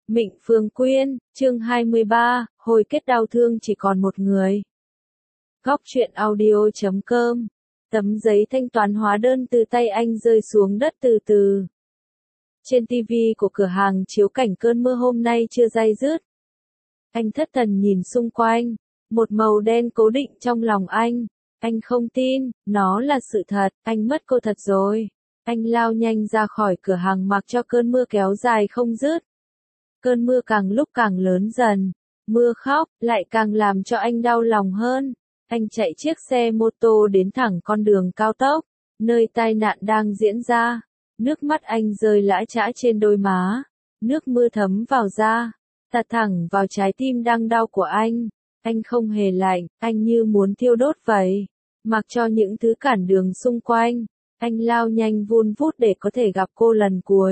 Mịnh Phương Quyên, chương 23, hồi kết đau thương chỉ còn một người. Góc truyện audio.com. Tấm giấy thanh toán hóa đơn từ tay anh rơi xuống đất từ từ. Trên TV của cửa hàng chiếu cảnh cơn mưa hôm nay chưa day dứt. Anh thất thần nhìn xung quanh, một màu đen cố định trong lòng anh. Anh không tin, nó là sự thật, anh mất cô thật rồi. Anh lao nhanh ra khỏi cửa hàng mặc cho cơn mưa kéo dài không dứt. Cơn mưa càng lúc càng lớn dần, mưa khóc, lại càng làm cho anh đau lòng hơn. Anh chạy chiếc xe mô tô đến thẳng con đường cao tốc, nơi tai nạn đang diễn ra. Nước mắt anh rơi lã chã trên đôi má, nước mưa thấm vào da, tạt thẳng vào trái tim đang đau của anh. Anh không hề lạnh, anh như muốn thiêu đốt vậy. Mặc cho những thứ cản đường xung quanh, anh lao nhanh vun vút để có thể gặp cô lần cuối.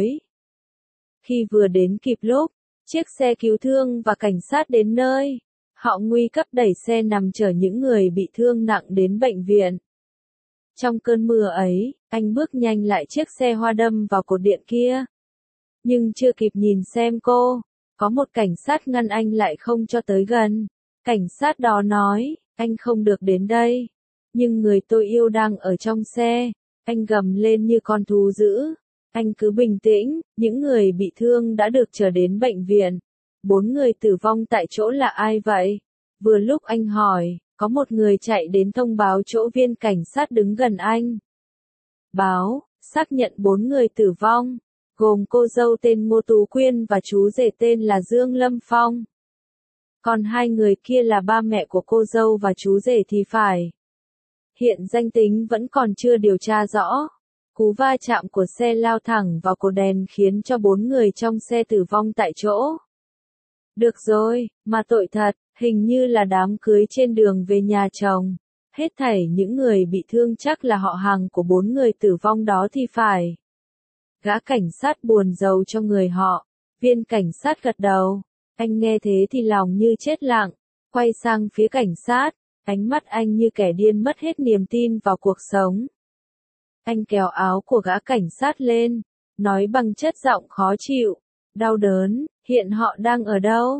Khi vừa đến kịp lúc, chiếc xe cứu thương và cảnh sát đến nơi, họ nguy cấp đẩy xe nằm chở những người bị thương nặng đến bệnh viện. Trong cơn mưa ấy, anh bước nhanh lại chiếc xe hoa đâm vào cột điện kia. Nhưng chưa kịp nhìn xem cô, có một cảnh sát ngăn anh lại không cho tới gần. Cảnh sát đó nói, anh không được đến đây. Nhưng người tôi yêu đang ở trong xe. Anh gầm lên như con thú dữ. Anh cứ bình tĩnh, những người bị thương đã được trở đến bệnh viện. 4 người tử vong tại chỗ là ai vậy? Vừa lúc anh hỏi, có một người chạy đến thông báo chỗ viên cảnh sát đứng gần anh. Báo, xác nhận 4 người tử vong, gồm cô dâu tên Ngô Tú Quyên và chú rể tên là Dương Lâm Phong. Còn 2 người kia là ba mẹ của cô dâu và chú rể thì phải. Hiện danh tính vẫn còn chưa điều tra rõ. Cú va chạm của xe lao thẳng vào cột đèn khiến cho 4 người trong xe tử vong tại chỗ. Được rồi, mà tội thật, hình như là đám cưới trên đường về nhà chồng. Hết thảy những người bị thương chắc là họ hàng của 4 người tử vong đó thì phải. Gã cảnh sát buồn rầu cho người họ. Viên cảnh sát gật đầu. Anh nghe thế thì lòng như chết lặng. Quay sang phía cảnh sát. Ánh mắt anh như kẻ điên mất hết niềm tin vào cuộc sống. Anh kéo áo của gã cảnh sát lên, nói bằng chất giọng khó chịu, đau đớn, hiện họ đang ở đâu?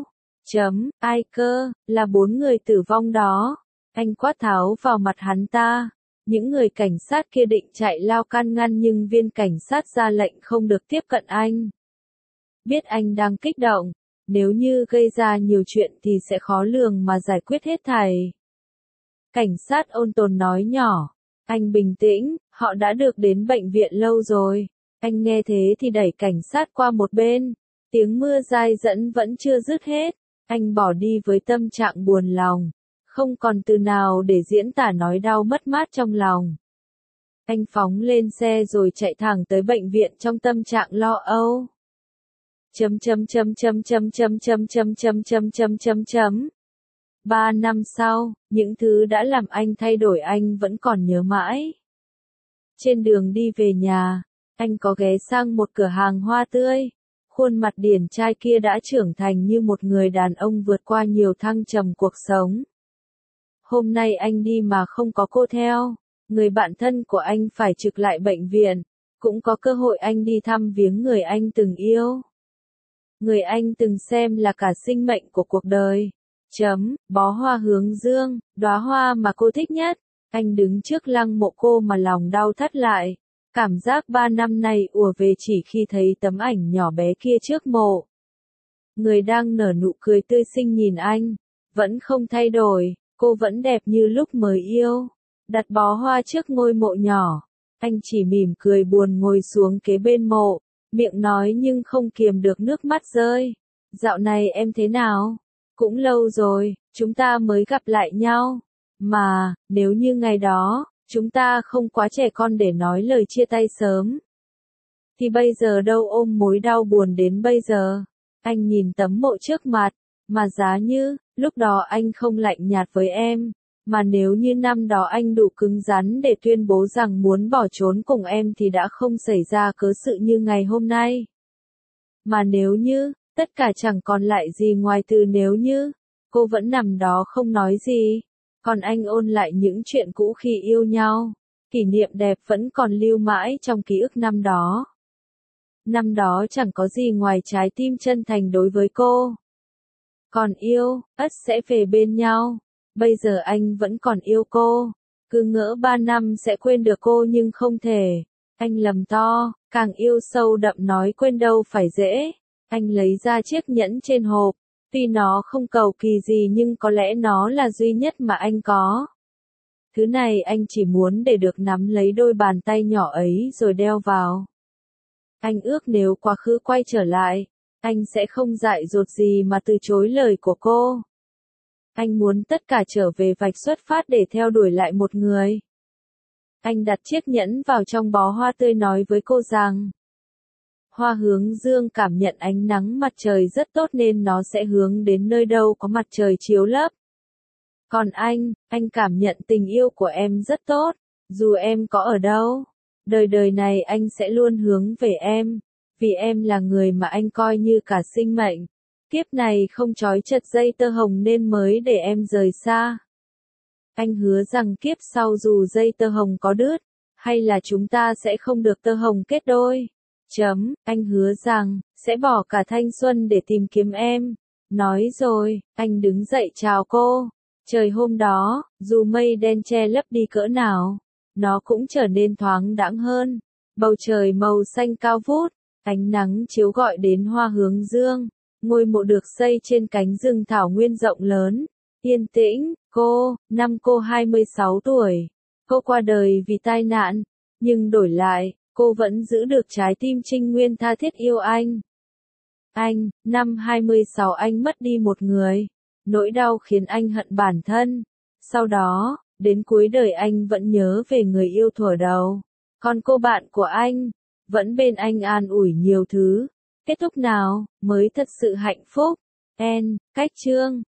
Ai cơ, là 4 người tử vong đó. Anh quát tháo vào mặt hắn ta. Những người cảnh sát kia định chạy lao can ngăn nhưng viên cảnh sát ra lệnh không được tiếp cận anh. Biết anh đang kích động, nếu như gây ra nhiều chuyện thì sẽ khó lường mà giải quyết hết thảy. Cảnh sát ôn tồn nói nhỏ. Anh bình tĩnh, họ đã được đến bệnh viện lâu rồi. Anh nghe thế thì đẩy cảnh sát qua một bên. Tiếng mưa dai dẫn vẫn chưa dứt hết. Anh bỏ đi với tâm trạng buồn lòng. Không còn từ nào để diễn tả nói đau mất mát trong lòng. Anh phóng lên xe rồi chạy thẳng tới bệnh viện trong tâm trạng lo âu. 3 năm sau, những thứ đã làm anh thay đổi anh vẫn còn nhớ mãi. Trên đường đi về nhà, anh có ghé sang một cửa hàng hoa tươi. Khuôn mặt điển trai kia đã trưởng thành như một người đàn ông vượt qua nhiều thăng trầm cuộc sống. Hôm nay anh đi mà không có cô theo. Người bạn thân của anh phải trực lại bệnh viện. Cũng có cơ hội anh đi thăm viếng người anh từng yêu. Người anh từng xem là cả sinh mệnh của cuộc đời. Bó hoa hướng dương, đóa hoa mà cô thích nhất. Anh đứng trước lăng mộ cô mà lòng đau thắt lại. Cảm giác 3 năm nay ùa về chỉ khi thấy tấm ảnh nhỏ bé kia trước mộ. Người đang nở nụ cười tươi xinh nhìn anh. Vẫn không thay đổi, cô vẫn đẹp như lúc mới yêu. Đặt bó hoa trước ngôi mộ nhỏ. Anh chỉ mỉm cười buồn ngồi xuống kế bên mộ. Miệng nói nhưng không kiềm được nước mắt rơi. Dạo này em thế nào? Cũng lâu rồi, chúng ta mới gặp lại nhau. Mà, nếu như ngày đó, chúng ta không quá trẻ con để nói lời chia tay sớm. Thì bây giờ đâu ôm mối đau buồn đến bây giờ. Anh nhìn tấm mộ trước mặt, mà giá như, lúc đó anh không lạnh nhạt với em. Mà nếu như năm đó anh đủ cứng rắn để tuyên bố rằng muốn bỏ trốn cùng em thì đã không xảy ra cớ sự như ngày hôm nay. Mà nếu như, tất cả chẳng còn lại gì ngoài từ nếu như, cô vẫn nằm đó không nói gì. Còn anh ôn lại những chuyện cũ khi yêu nhau. Kỷ niệm đẹp vẫn còn lưu mãi trong ký ức năm đó. Năm đó chẳng có gì ngoài trái tim chân thành đối với cô. Còn yêu, ắt sẽ về bên nhau. Bây giờ anh vẫn còn yêu cô. Cứ ngỡ 3 năm sẽ quên được cô nhưng không thể. Anh lầm to, càng yêu sâu đậm nói quên đâu phải dễ. Anh lấy ra chiếc nhẫn trên hộp. Tuy nó không cầu kỳ gì nhưng có lẽ nó là duy nhất mà anh có. Thứ này anh chỉ muốn để được nắm lấy đôi bàn tay nhỏ ấy rồi đeo vào. Anh ước nếu quá khứ quay trở lại, anh sẽ không dại dột gì mà từ chối lời của cô. Anh muốn tất cả trở về vạch xuất phát để theo đuổi lại một người. Anh đặt chiếc nhẫn vào trong bó hoa tươi nói với cô rằng, hoa hướng dương cảm nhận ánh nắng mặt trời rất tốt nên nó sẽ hướng đến nơi đâu có mặt trời chiếu lấp. Còn anh cảm nhận tình yêu của em rất tốt, dù em có ở đâu. Đời này anh sẽ luôn hướng về em, vì em là người mà anh coi như cả sinh mệnh. Kiếp này không trói chặt dây tơ hồng nên mới để em rời xa. Anh hứa rằng kiếp sau dù dây tơ hồng có đứt, hay là chúng ta sẽ không được tơ hồng kết đôi. Anh hứa rằng, sẽ bỏ cả thanh xuân để tìm kiếm em. Nói rồi, anh đứng dậy chào cô. Trời hôm đó, dù mây đen che lấp đi cỡ nào, nó cũng trở nên thoáng đãng hơn. Bầu trời màu xanh cao vút, ánh nắng chiếu gọi đến hoa hướng dương. Ngôi mộ được xây trên cánh rừng thảo nguyên rộng lớn. Yên tĩnh, năm cô 26 tuổi. Cô qua đời vì tai nạn, nhưng đổi lại, cô vẫn giữ được trái tim trinh nguyên tha thiết yêu anh. Năm 26 anh mất đi một người. Nỗi đau khiến anh hận bản thân. Sau đó, đến cuối đời anh vẫn nhớ về người yêu thuở đầu. Còn cô bạn của anh, vẫn bên anh an ủi nhiều thứ. Kết thúc nào, mới thật sự hạnh phúc. Cách chương